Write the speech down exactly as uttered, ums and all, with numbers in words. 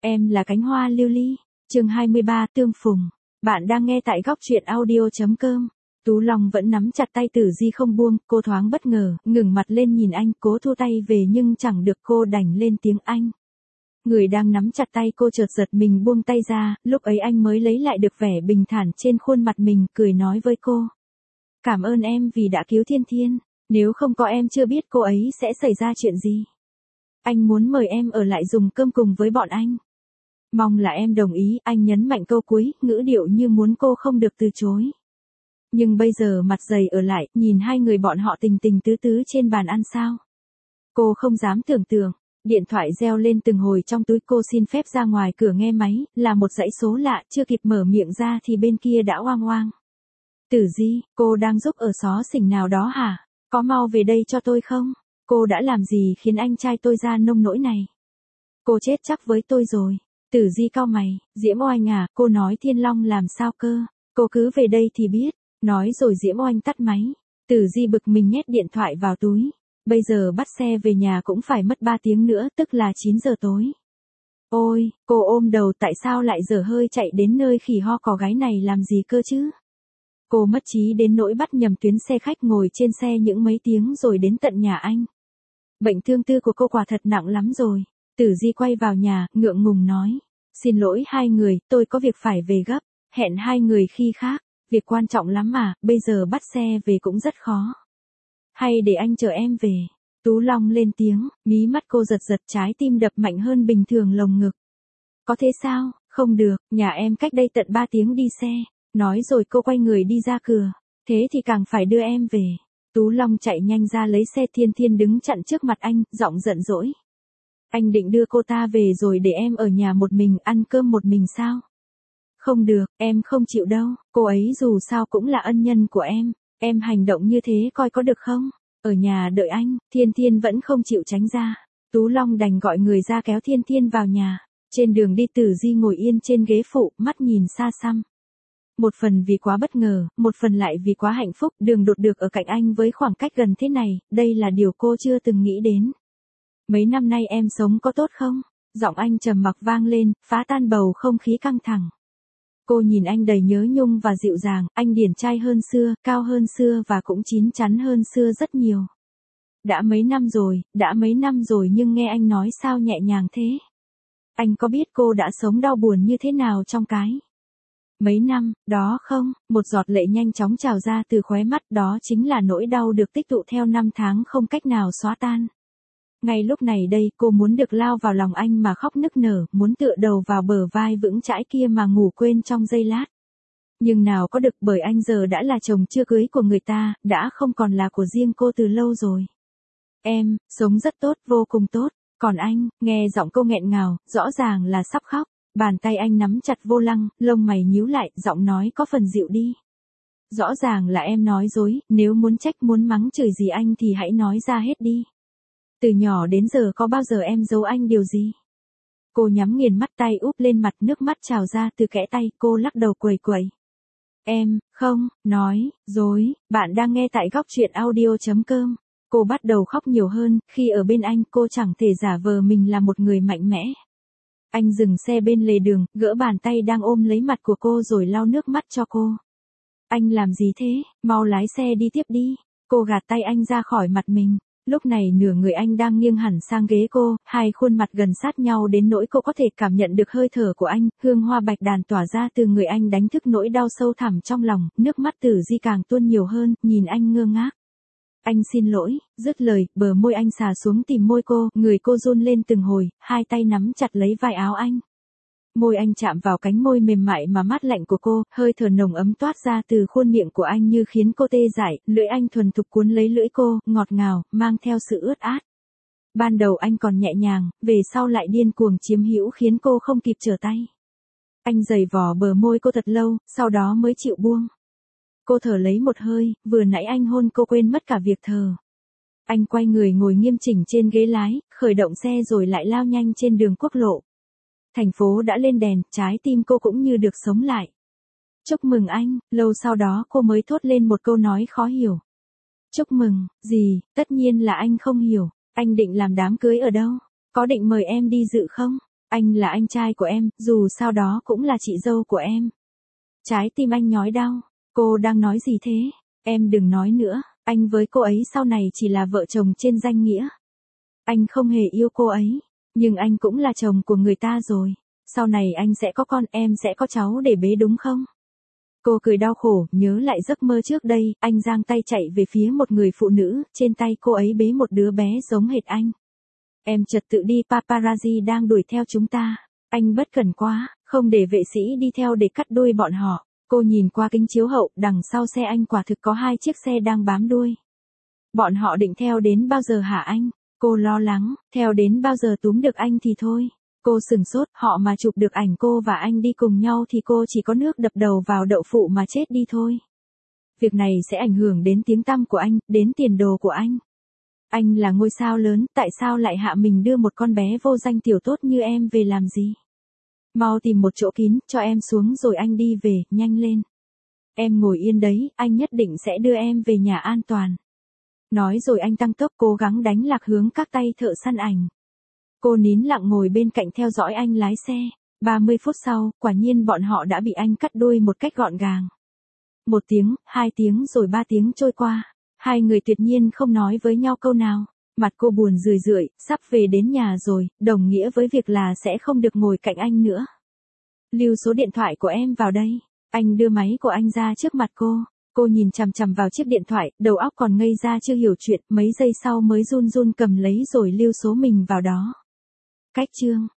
Em là cánh hoa lưu ly. Chương hai mươi ba tương phùng. Bạn đang nghe tại góc truyện audio chấm com. Tú Long vẫn nắm chặt tay Tử Di không buông, cô thoáng bất ngờ, ngừng mặt lên nhìn anh, cố thu tay về nhưng chẳng được, cô đành lên tiếng anh. Người đang nắm chặt tay cô chợt giật mình buông tay ra, lúc ấy anh mới lấy lại được vẻ bình thản trên khuôn mặt mình, cười nói với cô. Cảm ơn em vì đã cứu Thiên Thiên, nếu không có em chưa biết cô ấy sẽ xảy ra chuyện gì. Anh muốn mời em ở lại dùng cơm cùng với bọn anh. Mong là em đồng ý, anh nhấn mạnh câu cuối, ngữ điệu như muốn cô không được từ chối. Nhưng bây giờ mặt dày ở lại, nhìn hai người bọn họ tình tình tứ tứ trên bàn ăn sao. Cô không dám tưởng tượng, điện thoại reo lên từng hồi trong túi, cô xin phép ra ngoài cửa nghe máy, là một dãy số lạ, chưa kịp mở miệng ra thì bên kia đã oang oang. Tử Di, cô đang giúp ở xó xỉnh nào đó hả? Có mau về đây cho tôi không? Cô đã làm gì khiến anh trai tôi ra nông nỗi này? Cô chết chắc với tôi rồi. Tử Di cau mày, Diễm Oanh à, cô nói Thiên Long làm sao cơ? Cô cứ về đây thì biết. Nói rồi Diễm Oanh tắt máy. Tử Di bực mình nhét điện thoại vào túi. Bây giờ bắt xe về nhà cũng phải mất ba tiếng nữa, tức là chín giờ tối. Ôi, cô ôm đầu, tại sao lại dở hơi chạy đến nơi khỉ ho cò gáy này làm gì cơ chứ? Cô mất trí đến nỗi bắt nhầm tuyến xe khách, ngồi trên xe những mấy tiếng rồi đến tận nhà anh. Bệnh thương tư của cô quả thật nặng lắm rồi. Tử Di quay vào nhà, ngượng ngùng nói. Xin lỗi hai người, tôi có việc phải về gấp. Hẹn hai người khi khác. Việc quan trọng lắm mà, bây giờ bắt xe về cũng rất khó. Hay để anh chở em về. Tú Long lên tiếng, mí mắt cô giật giật, trái tim đập mạnh hơn bình thường lồng ngực. Có thế sao? Không được, nhà em cách đây tận ba tiếng đi xe. Nói rồi cô quay người đi ra cửa. Thế thì càng phải đưa em về. Tú Long chạy nhanh ra lấy xe. Thiên Thiên đứng chặn trước mặt anh, giọng giận dỗi. Anh định đưa cô ta về rồi để em ở nhà một mình ăn cơm một mình sao? Không được, em không chịu đâu, cô ấy dù sao cũng là ân nhân của em, em hành động như thế coi có được không? Ở nhà đợi anh. Thiên Thiên vẫn không chịu tránh ra. Tú Long đành gọi người ra kéo Thiên Thiên vào nhà. Trên đường đi Tử Di ngồi yên trên ghế phụ, mắt nhìn xa xăm. Một phần vì quá bất ngờ, một phần lại vì quá hạnh phúc, đường đột được ở cạnh anh với khoảng cách gần thế này, đây là điều cô chưa từng nghĩ đến. Mấy năm nay em sống có tốt không? Giọng anh trầm mặc vang lên, phá tan bầu không khí căng thẳng. Cô nhìn anh đầy nhớ nhung và dịu dàng, anh điển trai hơn xưa, cao hơn xưa và cũng chín chắn hơn xưa rất nhiều. Đã mấy năm rồi, đã mấy năm rồi nhưng nghe anh nói sao nhẹ nhàng thế? Anh có biết cô đã sống đau buồn như thế nào trong cái mấy năm đó không? Một giọt lệ nhanh chóng trào ra từ khóe mắt, đó chính là nỗi đau được tích tụ theo năm tháng không cách nào xóa tan. Ngay lúc này đây, cô muốn được lao vào lòng anh mà khóc nức nở, muốn tựa đầu vào bờ vai vững chãi kia mà ngủ quên trong giây lát. Nhưng nào có được, bởi anh giờ đã là chồng chưa cưới của người ta, đã không còn là của riêng cô từ lâu rồi. Em, sống rất tốt, vô cùng tốt. Còn anh, nghe giọng cô nghẹn ngào, rõ ràng là sắp khóc. Bàn tay anh nắm chặt vô lăng, lông mày nhíu lại, giọng nói có phần dịu đi. Rõ ràng là em nói dối, nếu muốn trách muốn mắng chửi gì anh thì hãy nói ra hết đi. Từ nhỏ đến giờ có bao giờ em giấu anh điều gì? Cô nhắm nghiền mắt, tay úp lên mặt, nước mắt trào ra từ kẽ tay, cô lắc đầu quẩy quẩy. Em, không, nói, dối, bạn đang nghe tại góc truyện audio chấm com. Cô bắt đầu khóc nhiều hơn, khi ở bên anh cô chẳng thể giả vờ mình là một người mạnh mẽ. Anh dừng xe bên lề đường, gỡ bàn tay đang ôm lấy mặt của cô rồi lau nước mắt cho cô. Anh làm gì thế, mau lái xe đi tiếp đi. Cô gạt tay anh ra khỏi mặt mình. Lúc này nửa người anh đang nghiêng hẳn sang ghế cô, hai khuôn mặt gần sát nhau đến nỗi cô có thể cảm nhận được hơi thở của anh, hương hoa bạch đàn tỏa ra từ người anh đánh thức nỗi đau sâu thẳm trong lòng, nước mắt Tử Di càng tuôn nhiều hơn, nhìn anh ngơ ngác. Anh xin lỗi, dứt lời, bờ môi anh xà xuống tìm môi cô, người cô run lên từng hồi, hai tay nắm chặt lấy vai áo anh. Môi anh chạm vào cánh môi mềm mại mà mát lạnh của cô, hơi thở nồng ấm toát ra từ khuôn miệng của anh như khiến cô tê dại, lưỡi anh thuần thục cuốn lấy lưỡi cô, ngọt ngào, mang theo sự ướt át. Ban đầu anh còn nhẹ nhàng, về sau lại điên cuồng chiếm hữu khiến cô không kịp trở tay. Anh giày vò bờ môi cô thật lâu, sau đó mới chịu buông. Cô thở lấy một hơi, vừa nãy anh hôn cô quên mất cả việc thở. Anh quay người ngồi nghiêm chỉnh trên ghế lái, khởi động xe rồi lại lao nhanh trên đường quốc lộ. Thành phố đã lên đèn, trái tim cô cũng như được sống lại. Chúc mừng anh, lâu sau đó cô mới thốt lên một câu nói khó hiểu. Chúc mừng, gì, tất nhiên là anh không hiểu, anh định làm đám cưới ở đâu, có định mời em đi dự không? Anh là anh trai của em, dù sao đó cũng là chị dâu của em. Trái tim anh nhói đau. Cô đang nói gì thế? Em đừng nói nữa, anh với cô ấy sau này chỉ là vợ chồng trên danh nghĩa. Anh không hề yêu cô ấy, nhưng anh cũng là chồng của người ta rồi. Sau này anh sẽ có con, em sẽ có cháu để bế đúng không? Cô cười đau khổ, nhớ lại giấc mơ trước đây, anh giang tay chạy về phía một người phụ nữ, trên tay cô ấy bế một đứa bé giống hệt anh. Em trật tự đi, paparazzi đang đuổi theo chúng ta. Anh bất cẩn quá, không để vệ sĩ đi theo để cắt đuôi bọn họ. Cô nhìn qua kính chiếu hậu, đằng sau xe anh quả thực có hai chiếc xe đang bám đuôi. Bọn họ định theo đến bao giờ hả anh? Cô lo lắng, theo đến bao giờ túm được anh thì thôi. Cô sừng sốt, họ mà chụp được ảnh cô và anh đi cùng nhau thì cô chỉ có nước đập đầu vào đậu phụ mà chết đi thôi. Việc này sẽ ảnh hưởng đến tiếng tăm của anh, đến tiền đồ của anh. Anh là ngôi sao lớn, tại sao lại hạ mình đưa một con bé vô danh tiểu tốt như em về làm gì? Mau tìm một chỗ kín, cho em xuống rồi anh đi về, nhanh lên. Em ngồi yên đấy, anh nhất định sẽ đưa em về nhà an toàn. Nói rồi anh tăng tốc cố gắng đánh lạc hướng các tay thợ săn ảnh. Cô nín lặng ngồi bên cạnh theo dõi anh lái xe. ba mươi phút sau, quả nhiên bọn họ đã bị anh cắt đuôi một cách gọn gàng. Một tiếng, hai tiếng rồi ba tiếng trôi qua. Hai người tuyệt nhiên không nói với nhau câu nào. Mặt cô buồn rười rượi, sắp về đến nhà rồi, đồng nghĩa với việc là sẽ không được ngồi cạnh anh nữa. Lưu số điện thoại của em vào đây. Anh đưa máy của anh ra trước mặt cô. Cô nhìn chằm chằm vào chiếc điện thoại, đầu óc còn ngây ra chưa hiểu chuyện, mấy giây sau mới run run cầm lấy rồi lưu số mình vào đó. Cách chương